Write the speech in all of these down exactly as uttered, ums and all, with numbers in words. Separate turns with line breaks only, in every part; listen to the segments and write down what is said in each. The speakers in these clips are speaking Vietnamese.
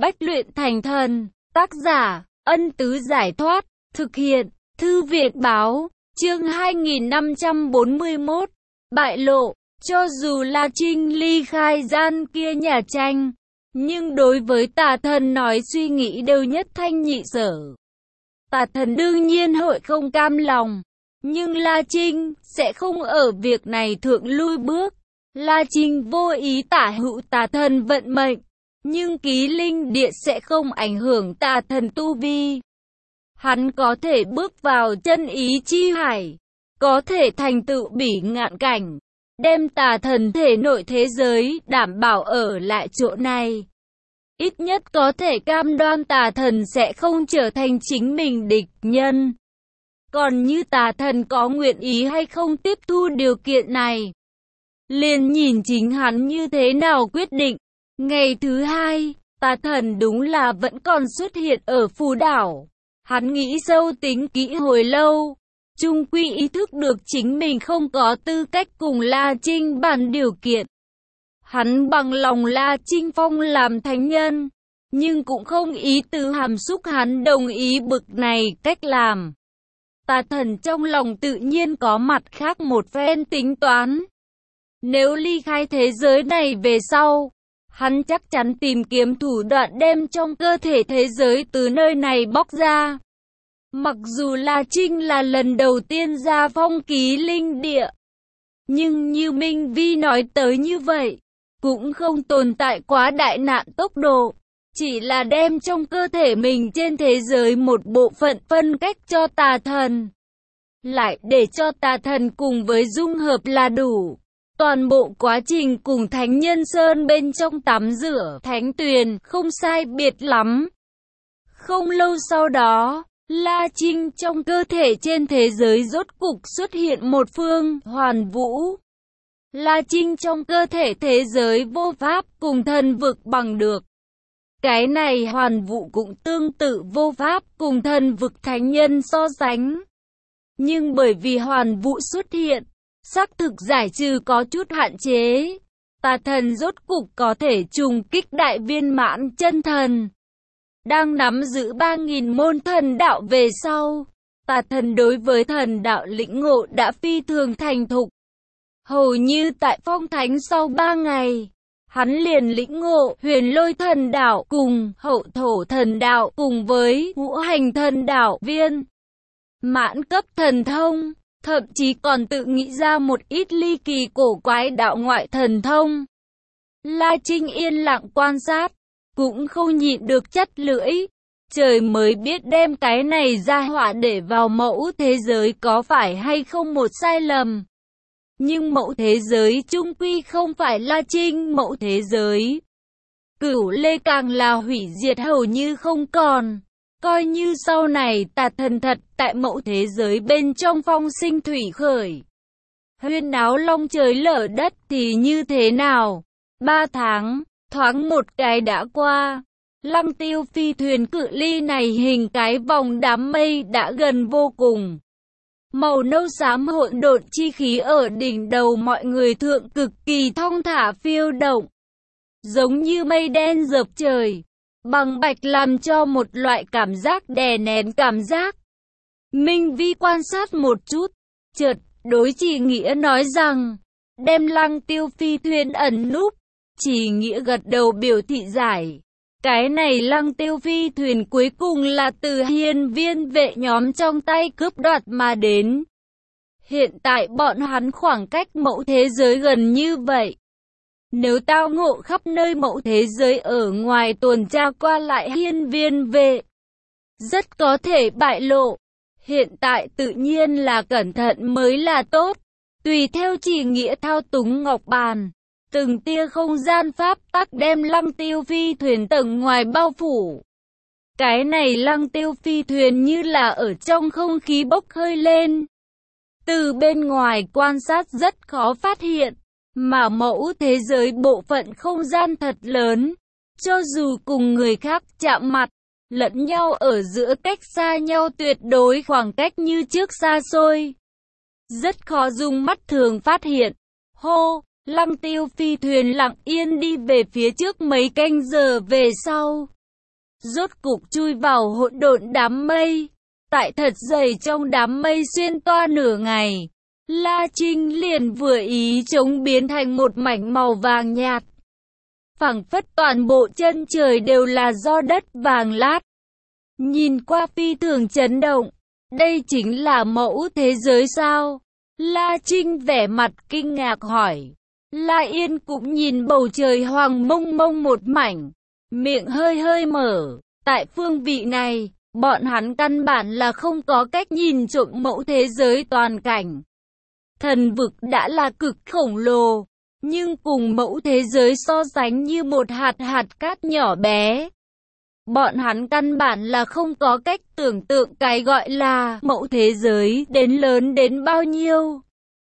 Bách luyện thành thần. Tác giả, Ân Tứ Giải Thoát. Thực hiện, Thư viện Báo. Chương hai nghìn năm trăm bốn mươi mốt. Bại lộ. Cho dù La Trinh ly khai gian kia nhà tranh, nhưng đối với Tà Thần nói suy nghĩ đều nhất thanh nhị sở. Tà Thần đương nhiên hội không cam lòng, nhưng La Trinh sẽ không ở việc này thượng lui bước. La Trinh vô ý tả hữu Tà Thần vận mệnh, nhưng ký linh địa sẽ không ảnh hưởng Tà Thần tu vi. Hắn có thể bước vào chân ý chi hải, có thể thành tựu bỉ ngạn cảnh, đem Tà Thần thể nội thế giới đảm bảo ở lại chỗ này. Ít nhất có thể cam đoan Tà Thần sẽ không trở thành chính mình địch nhân. Còn như Tà Thần có nguyện ý hay không tiếp thu điều kiện này, liền nhìn chính hắn như thế nào quyết định. Ngày thứ hai, Tà Thần đúng là vẫn còn xuất hiện ở phù đảo. Hắn nghĩ sâu tính kỹ hồi lâu, chung quy ý thức được chính mình không có tư cách cùng La Trinh bàn điều kiện. Hắn bằng lòng La Trinh phong làm thánh nhân, nhưng cũng không ý tứ hàm xúc hắn đồng ý bực này cách làm. Tà Thần trong lòng tự nhiên có mặt khác một phen tính toán. Nếu ly khai thế giới này về sau, hắn chắc chắn tìm kiếm thủ đoạn đem trong cơ thể thế giới từ nơi này bóc ra. Mặc dù La Trinh là lần đầu tiên ra phong ký linh địa, nhưng như Minh Vi nói tới như vậy, cũng không tồn tại quá đại nạn tốc độ, chỉ là đem trong cơ thể mình trên thế giới một bộ phận phân cách cho Tà Thần, lại để cho Tà Thần cùng với dung hợp là đủ. Toàn bộ quá trình cùng Thánh Nhân Sơn bên trong tắm rửa thánh tuyền không sai biệt lắm. Không lâu sau đó, La Trinh trong cơ thể trên thế giới rốt cục xuất hiện một phương hoàn vũ. La Trinh trong cơ thể thế giới vô pháp cùng thần vực bằng được. Cái này hoàn vũ cũng tương tự vô pháp cùng thần vực thánh nhân so sánh. Nhưng bởi vì hoàn vũ xuất hiện, xác thực giải trừ có chút hạn chế. Tà Thần rốt cục có thể trùng kích đại viên mãn chân thần. Đang nắm giữ ba nghìn môn thần đạo về sau, Tà Thần đối với thần đạo lĩnh ngộ đã phi thường thành thục. Hầu như tại phong thánh sau ba ngày, hắn liền lĩnh ngộ huyền lôi thần đạo cùng hậu thổ thần đạo cùng với ngũ hành thần đạo viên. Mãn cấp thần thông, thậm chí còn tự nghĩ ra một ít ly kỳ cổ quái đạo ngoại thần thông. La Trinh yên lặng quan sát, cũng không nhịn được chắt lưỡi. Trời mới biết đem cái này ra họa để vào mẫu thế giới có phải hay không một sai lầm. Nhưng mẫu thế giới chung quy không phải La Trinh mẫu thế giới. Cửu Lê càng là hủy diệt hầu như không còn. Coi như sau này Tà Thần thật tại mẫu thế giới bên trong phong sinh thủy khởi, huyên náo long trời lở đất thì như thế nào? Ba tháng, thoáng một cái đã qua. Lăng Tiêu phi thuyền cự ly này hình cái vòng đám mây đã gần vô cùng. Màu nâu xám hỗn độn chi khí ở đỉnh đầu mọi người thượng cực kỳ thong thả phiêu động, giống như mây đen dập trời, bằng bạch làm cho một loại cảm giác đè nén cảm giác. Minh Vi quan sát một chút, chợt đối Chỉ Nghĩa nói rằng, đem Lăng Tiêu phi thuyền ẩn núp. Chỉ Nghĩa gật đầu biểu thị giải. Cái này Lăng Tiêu phi thuyền cuối cùng là từ hiên viên vệ nhóm trong tay cướp đoạt mà đến. Hiện tại bọn hắn khoảng cách mẫu thế giới gần như vậy. Nếu tao ngộ khắp nơi mẫu thế giới ở ngoài tuần tra qua lại hiên viên vệ, rất có thể bại lộ. Hiện tại tự nhiên là cẩn thận mới là tốt. Tùy theo Chỉ Nghĩa thao túng ngọc bàn, từng tia không gian pháp tắc đem Lăng Tiêu phi thuyền tầng ngoài bao phủ. Cái này Lăng Tiêu phi thuyền như là ở trong không khí bốc hơi lên. Từ bên ngoài quan sát rất khó phát hiện, mà mẫu thế giới bộ phận không gian thật lớn. Cho dù cùng người khác chạm mặt, lẫn nhau ở giữa cách xa nhau tuyệt đối khoảng cách như trước xa xôi, rất khó dùng mắt thường phát hiện. Hô! Lăng Tiêu phi thuyền lặng yên đi về phía trước mấy canh giờ về sau, rốt cục chui vào hỗn độn đám mây. Tại thật dày trong đám mây xuyên toa nửa ngày, La Trinh liền vừa ý trống biến thành một mảnh màu vàng nhạt. Phảng phất toàn bộ chân trời đều là do đất vàng lát. Nhìn qua phi thường chấn động. Đây chính là mẫu thế giới sao? La Trinh vẻ mặt kinh ngạc hỏi. La Yên cũng nhìn bầu trời hoàng mông mông một mảnh, miệng hơi hơi mở. Tại phương vị này, bọn hắn căn bản là không có cách nhìn trộm mẫu thế giới toàn cảnh. Thần vực đã là cực khổng lồ, nhưng cùng mẫu thế giới so sánh như một hạt hạt cát nhỏ bé. Bọn hắn căn bản là không có cách tưởng tượng cái gọi là mẫu thế giới đến lớn đến bao nhiêu.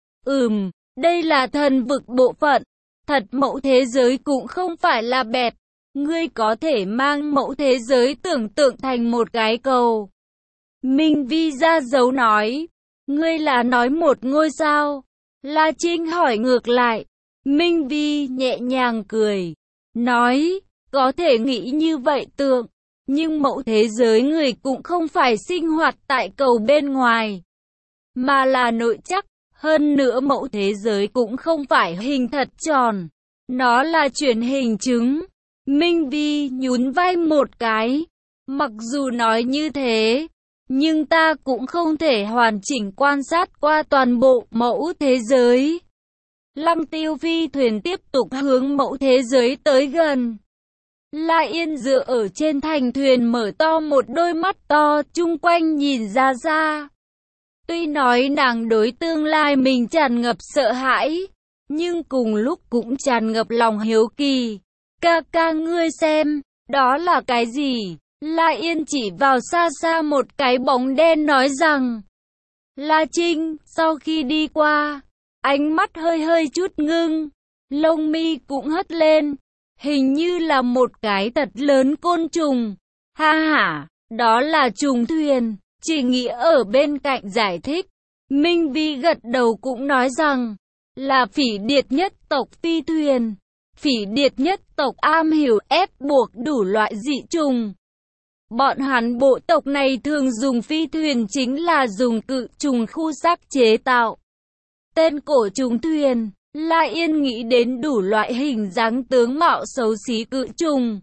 Ừm, đây là thần vực bộ phận. Thật mẫu thế giới cũng không phải là bẹp. Ngươi có thể mang mẫu thế giới tưởng tượng thành một cái cầu. Minh Vi ra dấu nói. Ngươi là nói một ngôi sao? La Trinh hỏi ngược lại. Minh Vi nhẹ nhàng cười. Nói, có thể nghĩ như vậy tượng. Nhưng mẫu thế giới người cũng không phải sinh hoạt tại cầu bên ngoài, mà là nội chắc. Hơn nữa mẫu thế giới cũng không phải hình thật tròn. Nó là chuyển hình trứng. Minh Vi nhún vai một cái. Mặc dù nói như thế, nhưng ta cũng không thể hoàn chỉnh quan sát qua toàn bộ mẫu thế giới. Lăng Tiêu phi thuyền tiếp tục hướng mẫu thế giới tới gần. La Yên dựa ở trên thành thuyền mở to một đôi mắt to chung quanh nhìn ra ra. Tuy nói nàng đối tương lai mình tràn ngập sợ hãi, nhưng cùng lúc cũng tràn ngập lòng hiếu kỳ. Ca ca ngươi xem, đó là cái gì? La Yên chỉ vào xa xa một cái bóng đen nói rằng. La Trinh, sau khi đi qua, ánh mắt hơi hơi chút ngưng, lông mi cũng hất lên, hình như là một cái thật lớn côn trùng. Ha ha, đó là trùng thuyền, chỉ nghĩa ở bên cạnh giải thích. Minh Vi gật đầu cũng nói rằng, là phỉ điệt nhất tộc phi thuyền. Phỉ điệt nhất tộc am hiểu ép buộc đủ loại dị trùng. Bọn hắn bộ tộc này thường dùng phi thuyền chính là dùng cự trùng khu xác chế tạo. Tên cổ trùng thuyền, La Yên nghĩ đến đủ loại hình dáng tướng mạo xấu xí cự trùng.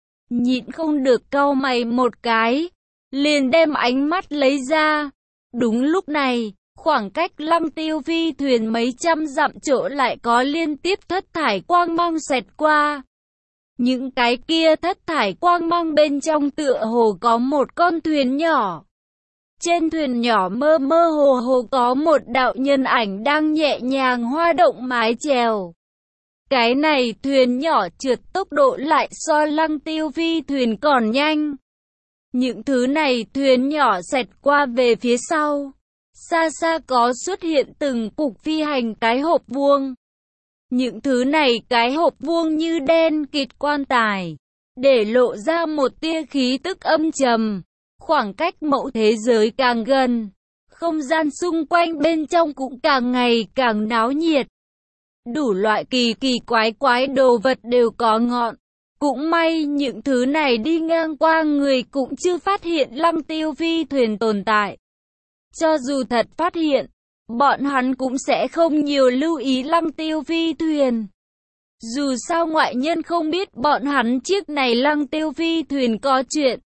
Nhịn không được cau mày một cái, liền đem ánh mắt lấy ra. Đúng lúc này, khoảng cách Lăng Tiêu phi thuyền mấy trăm dặm chỗ lại có liên tiếp thất thải quang mang xẹt qua. Những cái kia thất thải quang mang bên trong tựa hồ có một con thuyền nhỏ. Trên thuyền nhỏ mơ mơ hồ hồ có một đạo nhân ảnh đang nhẹ nhàng hoa động mái chèo. Cái này thuyền nhỏ trượt tốc độ lại so Lăng Tiêu phi thuyền còn nhanh. Những thứ này thuyền nhỏ xẹt qua về phía sau. Xa xa có xuất hiện từng cục phi hành cái hộp vuông. Những thứ này cái hộp vuông như đen kịt quan tài, để lộ ra một tia khí tức âm trầm. Khoảng cách mẫu thế giới càng gần, không gian xung quanh bên trong cũng càng ngày càng náo nhiệt. Đủ loại kỳ kỳ quái quái đồ vật đều có ngọn. Cũng may những thứ này đi ngang qua người cũng chưa phát hiện Lăng Tiêu phi thuyền tồn tại. Cho dù thật phát hiện, bọn hắn cũng sẽ không nhiều lưu ý Lăng Tiêu phi thuyền. Dù sao ngoại nhân không biết bọn hắn chiếc này Lăng Tiêu phi thuyền có chuyện.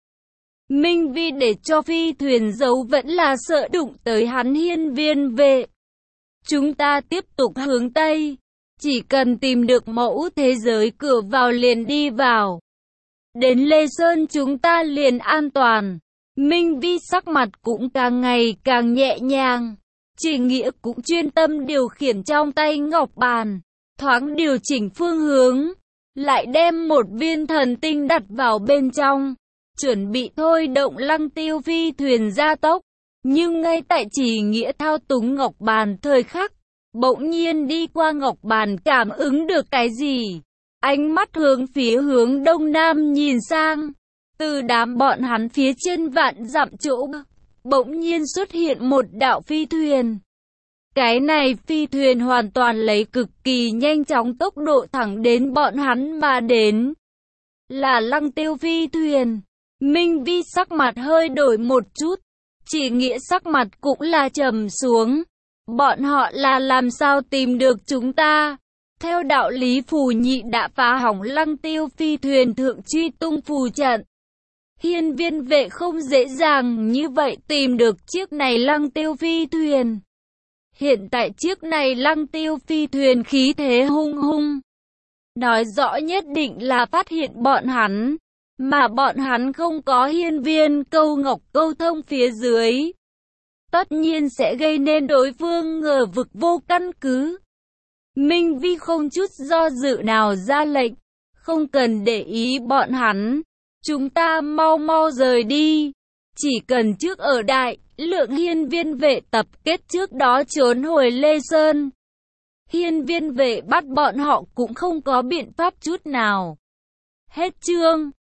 Minh Vi để cho phi thuyền giấu vẫn là sợ đụng tới hắn hiên viên vệ. Chúng ta tiếp tục hướng Tây. Chỉ cần tìm được mẫu thế giới cửa vào liền đi vào. Đến Lê Sơn chúng ta liền an toàn. Minh Vi sắc mặt cũng càng ngày càng nhẹ nhàng. Chỉ nghĩa cũng chuyên tâm điều khiển trong tay ngọc bàn. Thoáng điều chỉnh phương hướng. Lại đem một viên thần tinh đặt vào bên trong. Chuẩn bị thôi động Lăng Tiêu phi thuyền gia tốc. Nhưng ngay tại Chỉ nghĩa thao túng ngọc bàn thời khắc, bỗng nhiên đi qua ngọc bàn cảm ứng được cái gì. Ánh mắt hướng phía hướng đông nam nhìn sang. Từ đám bọn hắn phía trên vạn dặm chỗ, bỗng nhiên xuất hiện một đạo phi thuyền. Cái này phi thuyền hoàn toàn lấy cực kỳ nhanh chóng tốc độ thẳng đến bọn hắn mà đến. Là Lăng Tiêu phi thuyền. Minh Vi sắc mặt hơi đổi một chút, Chỉ Nghĩa sắc mặt cũng là trầm xuống. Bọn họ là làm sao tìm được chúng ta? Theo đạo lý Phù Nhị đã phá hỏng Lăng Tiêu phi thuyền thượng truy tung phù trận. Hiên Viên vệ không dễ dàng như vậy tìm được chiếc này Lăng Tiêu phi thuyền. Hiện tại chiếc này Lăng Tiêu phi thuyền khí thế hung hung. Nói rõ nhất định là phát hiện bọn hắn. Mà bọn hắn không có hiên viên câu ngọc câu thông phía dưới. Tất nhiên sẽ gây nên đối phương ngờ vực vô căn cứ. Minh Vi không chút do dự nào ra lệnh. Không cần để ý bọn hắn. Chúng ta mau mau rời đi. Chỉ cần trước ở đại, lượng hiên viên vệ tập kết trước đó trốn hồi Lê Sơn. Hiên viên vệ bắt bọn họ cũng không có biện pháp chút nào. Hết chương.